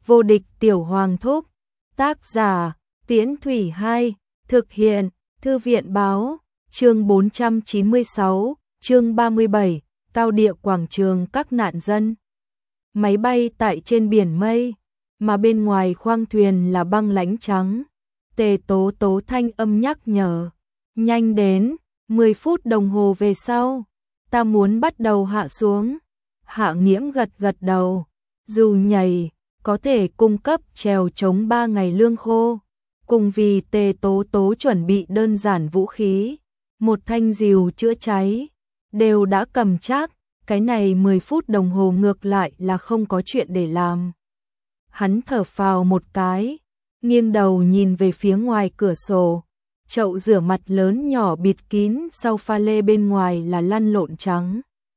Vô địch tiểu hoàng thúc. Tác giả, Tiễn Thủy 2, thực hiện, Thư viện báo, chương 496, chương 37, cao địa quảng trường các nạn dân. Máy bay tại trên biển mây, mà bên ngoài khoang thuyền là băng lãnh trắng. Tề Tố Tố thanh âm nhắc nhở, nhanh đến, 10 phút đồng hồ về sau, ta muốn bắt đầu hạ xuống. Hạ Nghiễm gật gật đầu, dù nhảy, có thể cung cấp trèo chống 3 ngày lương khô. Cùng vì Tề Tố Tố chuẩn bị đơn giản vũ khí, một thanh rìu chữa cháy, đều đã cầm chắc, cái này 10 phút đồng hồ ngược lại là không có chuyện để làm. Hắn thở phào một cái, nghiêng đầu nhìn về phía ngoài cửa sổ, chậu rửa mặt lớn nhỏ bịt kín sau pha lê bên ngoài là lăn lộn trắng.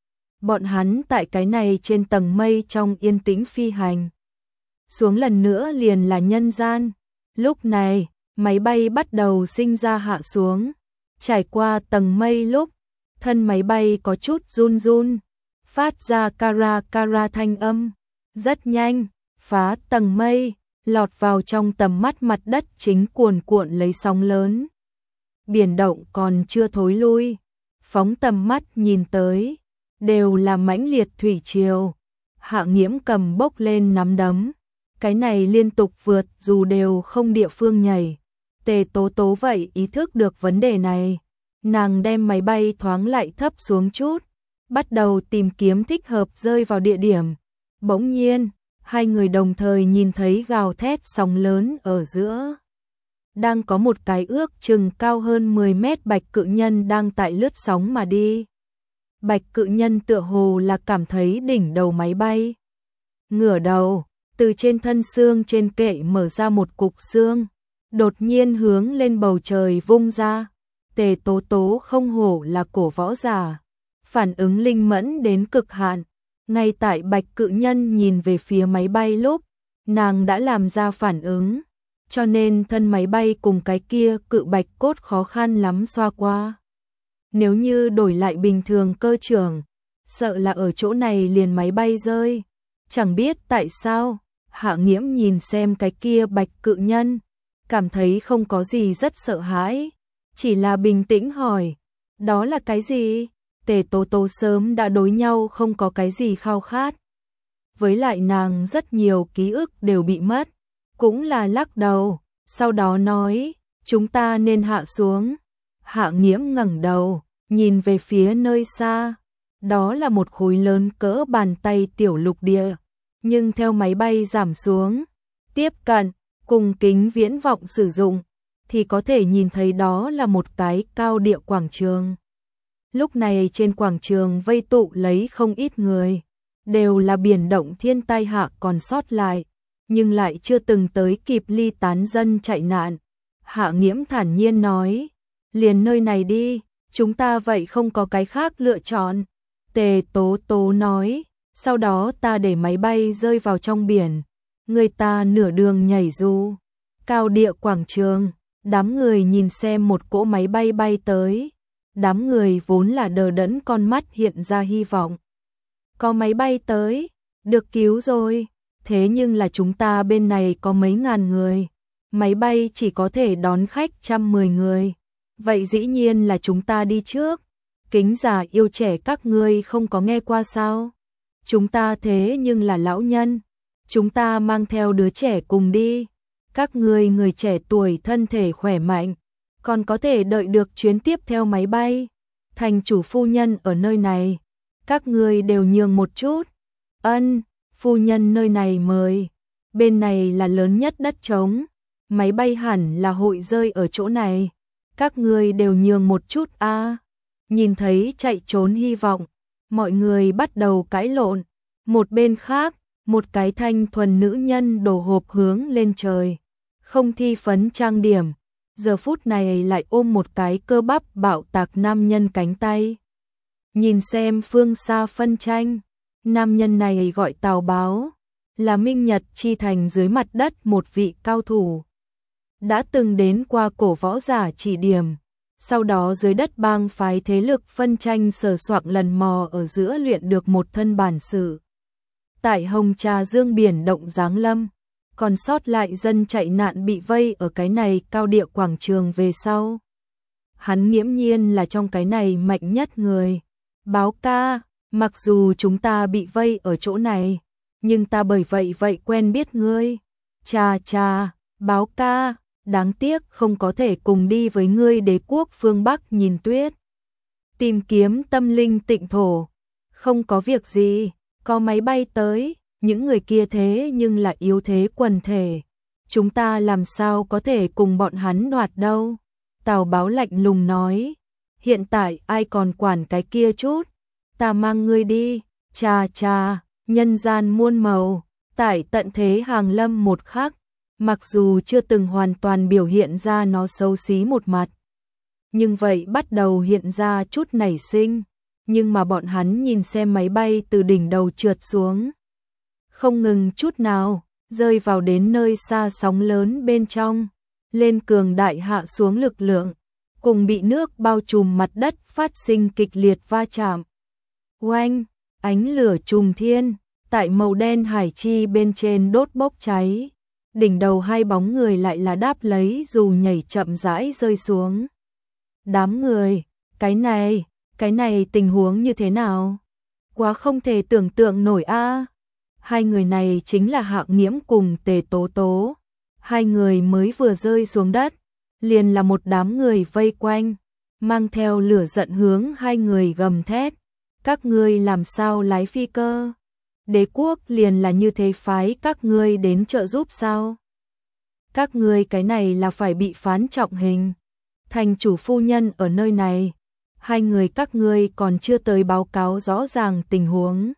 Bọn hắn tại cái này trên tầng mây trong yên tĩnh phi hành. Xuống lần nữa liền là nhân gian. Lúc này, máy bay bắt đầu sinh ra hạ xuống. Trải qua tầng mây lúc, thân máy bay có chút run run, phát ra kara kara thanh âm. Rất nhanh, phá tầng mây, lọt vào trong tầm mắt mặt đất chính cuồn cuộn lấy sóng lớn. Biển động còn chưa thối lui, phóng tầm mắt nhìn tới, đều là mãnh liệt thủy triều. Hạ Nghiễm cầm bốc lên nắm đấm, cái này liên tục vượt dù đều không địa phương nhảy. Tề Tố Tố vậy ý thức được vấn đề này, nàng đem máy bay thoáng lại thấp xuống chút, bắt đầu tìm kiếm thích hợp rơi vào địa điểm. Bỗng nhiên, hai người đồng thời nhìn thấy gào thét sóng lớn ở giữa. Đang có một cái ước chừng cao hơn 10 mét bạch cự nhân đang tại lướt sóng mà đi. Bạch cự nhân tựa hồ là cảm thấy đỉnh đầu máy bay. Ngửa đầu, từ trên thân xương trên kệ mở ra một cục xương, đột nhiên hướng lên bầu trời vung ra. Tề Tố Tố không hổ là cổ võ giả, phản ứng linh mẫn đến cực hạn. Ngay tại bạch cự nhân nhìn về phía máy bay lúc, nàng đã làm ra phản ứng, cho nên thân máy bay cùng cái kia cự bạch cốt khó khăn lắm xoa qua. Nếu như đổi lại bình thường cơ trưởng, sợ là ở chỗ này liền máy bay rơi. Chẳng biết tại sao, Hạ Nghiễm nhìn xem cái kia bạch cự nhân, cảm thấy không có gì rất sợ hãi, chỉ là bình tĩnh hỏi, đó là cái gì? Tề Tố Tố sớm đã đối nhau không có cái gì khao khát. Với lại nàng rất nhiều ký ức đều bị mất, cũng là lắc đầu, sau đó nói, chúng ta nên hạ xuống. Hạ Nghiễm ngẩng đầu, nhìn về phía nơi xa, đó là một khối lớn cỡ bàn tay tiểu lục địa, nhưng theo máy bay giảm xuống, tiếp cận, cùng kính viễn vọng sử dụng, thì có thể nhìn thấy đó là một cái cao địa quảng trường. Lúc này trên quảng trường vây tụ lấy không ít người, đều là biển động thiên tai hạ còn sót lại, nhưng lại chưa từng tới kịp ly tán dân chạy nạn. Hạ Nghiễm thản nhiên nói, liền nơi này đi, chúng ta vậy không có cái khác lựa chọn. Tề Tố Tố nói, sau đó ta để máy bay rơi vào trong biển, người ta nửa đường nhảy dù. Cao địa quảng trường, đám người nhìn xem một cỗ máy bay bay tới. Đám người vốn là đờ đẫn con mắt hiện ra hy vọng. Có máy bay tới, được cứu rồi, thế nhưng là chúng ta bên này có mấy ngàn người, máy bay chỉ có thể đón khách 110 người, vậy dĩ nhiên là chúng ta đi trước. Kính già yêu trẻ các ngươi không có nghe qua sao? Chúng ta thế nhưng là lão nhân, chúng ta mang theo đứa trẻ cùng đi. Các ngươi người trẻ tuổi thân thể khỏe mạnh, còn có thể đợi được chuyến tiếp theo máy bay. Thành chủ phu nhân ở nơi này, các ngươi đều nhường một chút. Ân, phu nhân nơi này mời. Bên này là lớn nhất đất trống, máy bay hẳn là hội rơi ở chỗ này. Các ngươi đều nhường một chút a. Nhìn thấy chạy trốn hy vọng, mọi người bắt đầu cãi lộn. Một bên khác, một cái thanh thuần nữ nhân đổ hộp hướng lên trời, không thi phấn trang điểm, giờ phút này lại ôm một cái cơ bắp bạo tạc nam nhân cánh tay. Nhìn xem phương xa phân tranh, nam nhân này gọi Tào Báo, là Minh Nhật chi thành dưới mặt đất một vị cao thủ. Đã từng đến qua cổ võ giả chỉ điểm, sau đó dưới đất bang phái thế lực phân tranh sờ soạng lần mò ở giữa luyện được một thân bản sự. Tại Hồng Trà Dương biển động giáng lâm, còn sót lại dân chạy nạn bị vây ở cái này cao địa quảng trường về sau. Hắn nghiễm nhiên là trong cái này mạnh nhất người. Báo ca, mặc dù chúng ta bị vây ở chỗ này, nhưng ta bởi vậy quen biết ngươi. Chà, báo ca, đáng tiếc không có thể cùng đi với ngươi đế quốc phương Bắc nhìn tuyết. Tìm kiếm tâm linh tịnh thổ. Không có việc gì, có máy bay tới, những người kia thế nhưng là yếu thế quần thể. Chúng ta làm sao có thể cùng bọn hắn đoạt đâu. Tào Báo lạnh lùng nói, hiện tại ai còn quản cái kia chút, ta mang ngươi đi. Chà, nhân gian muôn màu, tại tận thế hàng lâm một khắc, mặc dù chưa từng hoàn toàn biểu hiện ra nó xấu xí một mặt, nhưng vậy bắt đầu hiện ra chút nảy sinh. Nhưng mà bọn hắn nhìn xem máy bay từ đỉnh đầu trượt xuống, không ngừng chút nào, rơi vào đến nơi xa sóng lớn bên trong, lên cường đại hạ xuống lực lượng, cùng bị nước bao trùm mặt đất phát sinh kịch liệt va chạm. Oanh, ánh lửa trùng thiên, tại màu đen hải chi bên trên đốt bốc cháy. Đỉnh đầu hai bóng người lại là đáp lấy dù nhảy chậm rãi rơi xuống. Đám người, cái này tình huống như thế nào? Quá không thể tưởng tượng nổi a. Hai người này chính là Hạng Nghiễm cùng Tề Tố Tố. Hai người mới vừa rơi xuống đất, liền là một đám người vây quanh, mang theo lửa giận hướng hai người gầm thét. Các ngươi làm sao lái phi cơ? Đế quốc liền là như thế phái các ngươi đến trợ giúp sao? Các ngươi cái này là phải bị phán trọng hình. Thành chủ phu nhân ở nơi này, hai người các ngươi còn chưa tới báo cáo rõ ràng tình huống.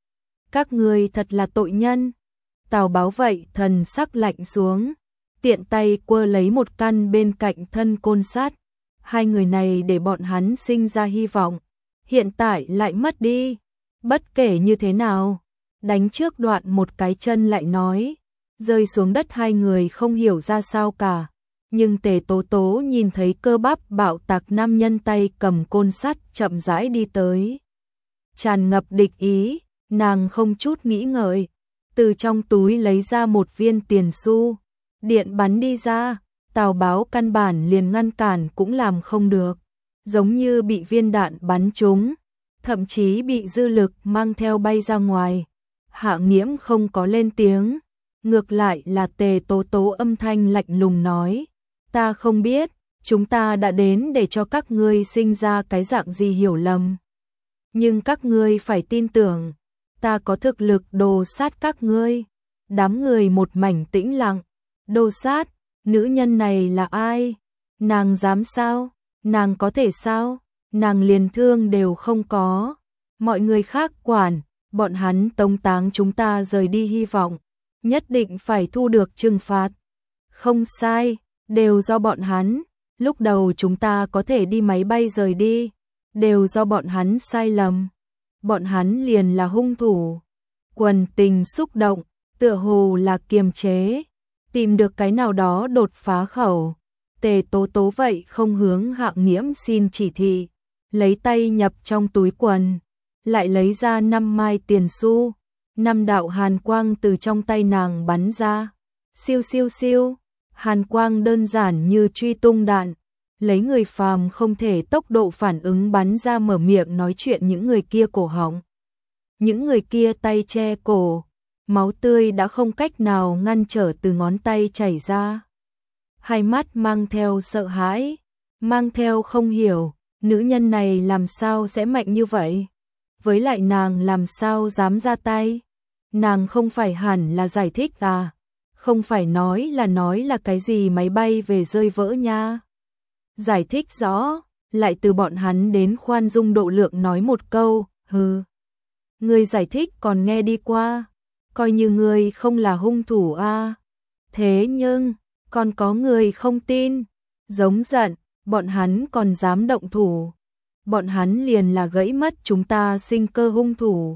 Các ngươi thật là tội nhân. Tào Báo vậy thần sắc lạnh xuống, tiện tay quơ lấy một căn bên cạnh thân côn sắt. Hai người này để bọn hắn sinh ra hy vọng, hiện tại lại mất đi. Bất kể như thế nào, đánh trước đoạn một cái chân lại nói, rơi xuống đất hai người không hiểu ra sao cả. Nhưng Tề Tố Tố nhìn thấy cơ bắp bạo tạc nam nhân tay cầm côn sắt chậm rãi đi tới, tràn ngập địch ý, nàng không chút nghĩ ngợi, từ trong túi lấy ra một viên tiền xu, điện bắn đi ra. Tào Báo căn bản liền ngăn cản cũng làm không được, giống như bị viên đạn bắn trúng, thậm chí bị dư lực mang theo bay ra ngoài. Hạng Nghiễm không có lên tiếng, ngược lại là Tề Tố Tố âm thanh lạnh lùng nói, ta không biết, chúng ta đã đến để cho các ngươi sinh ra cái dạng gì hiểu lầm. Nhưng các ngươi phải tin tưởng, ta có thực lực đồ sát các ngươi. Đám người một mảnh tĩnh lặng. Đồ sát, nữ nhân này là ai? Nàng dám sao? Nàng có thể sao? Nàng liền thương đều không có. Mọi người khác quản, bọn hắn tống táng chúng ta rời đi hy vọng, nhất định phải thu được trừng phạt. Không sai, đều do bọn hắn. Lúc đầu chúng ta có thể đi máy bay rời đi, đều do bọn hắn sai lầm. Bọn hắn liền là hung thủ. Quần tình xúc động, tựa hồ là kiềm chế, tìm được cái nào đó đột phá khẩu. Tề Tố Tố vậy không hướng Hạng Nghiễm xin chỉ thị, lấy tay nhập trong túi quần, lại lấy ra 5 mai tiền xu. 5 đạo hàn quang từ trong tay nàng bắn ra. Siêu siêu siêu, hàn quang đơn giản như truy tung đạn, lấy người phàm không thể tốc độ phản ứng bắn ra, mở miệng nói chuyện những người kia cổ họng. Những người kia tay che cổ, máu tươi đã không cách nào ngăn trở từ ngón tay chảy ra. Hai mắt mang theo sợ hãi, mang theo không hiểu, nữ nhân này làm sao sẽ mạnh như vậy? Với lại nàng làm sao dám ra tay? Nàng không phải hẳn là giải thích à? Không phải nói là cái gì máy bay về rơi vỡ nha. Giải thích rõ, lại từ bọn hắn đến khoan dung độ lượng nói một câu, hừ. Người giải thích còn nghe đi qua, coi như người không là hung thủ a. Thế nhưng, còn có người không tin, giống giận, bọn hắn còn dám động thủ. Bọn hắn liền là gãy mất chúng ta sinh cơ hung thủ.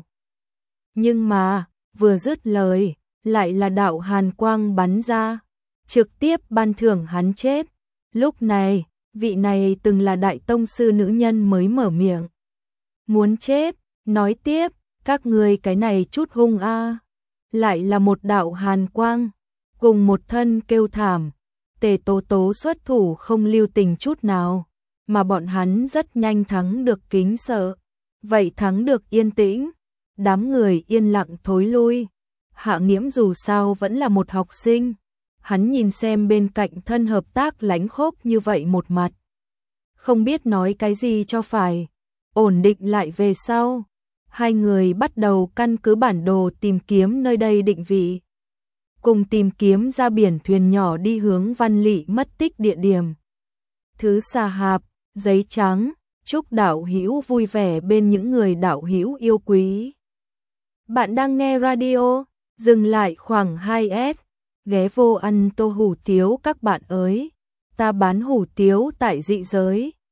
Nhưng mà, vừa dứt lời, lại là đạo hàn quang bắn ra, trực tiếp ban thưởng hắn chết. Lúc này, vị này từng là đại tông sư nữ nhân mới mở miệng. Muốn chết, nói tiếp, các ngươi cái này chút hung a. Lại là một đạo hàn quang, cùng một thân kêu thảm. Tề Tố Tố xuất thủ không lưu tình chút nào, mà bọn hắn rất nhanh thắng được kính sợ. Vậy thắng được yên tĩnh, đám người yên lặng thối lui. Hạ Nghiễm dù sao vẫn là một học sinh, hắn nhìn xem bên cạnh thân hợp tác lánh khốc như vậy một mặt. Không biết nói cái gì cho phải, ổn định lại về sau. Hai người bắt đầu căn cứ bản đồ tìm kiếm nơi đây định vị. Cùng tìm kiếm ra biển thuyền nhỏ đi hướng Văn Lị mất tích địa điểm. Thứ Xà Hạp, giấy trắng, chúc đạo hữu vui vẻ bên những người đạo hữu yêu quý. Bạn đang nghe radio, dừng lại khoảng 2S, ghé vô ăn tô hủ tiếu các bạn ơi. Ta bán hủ tiếu tại dị giới.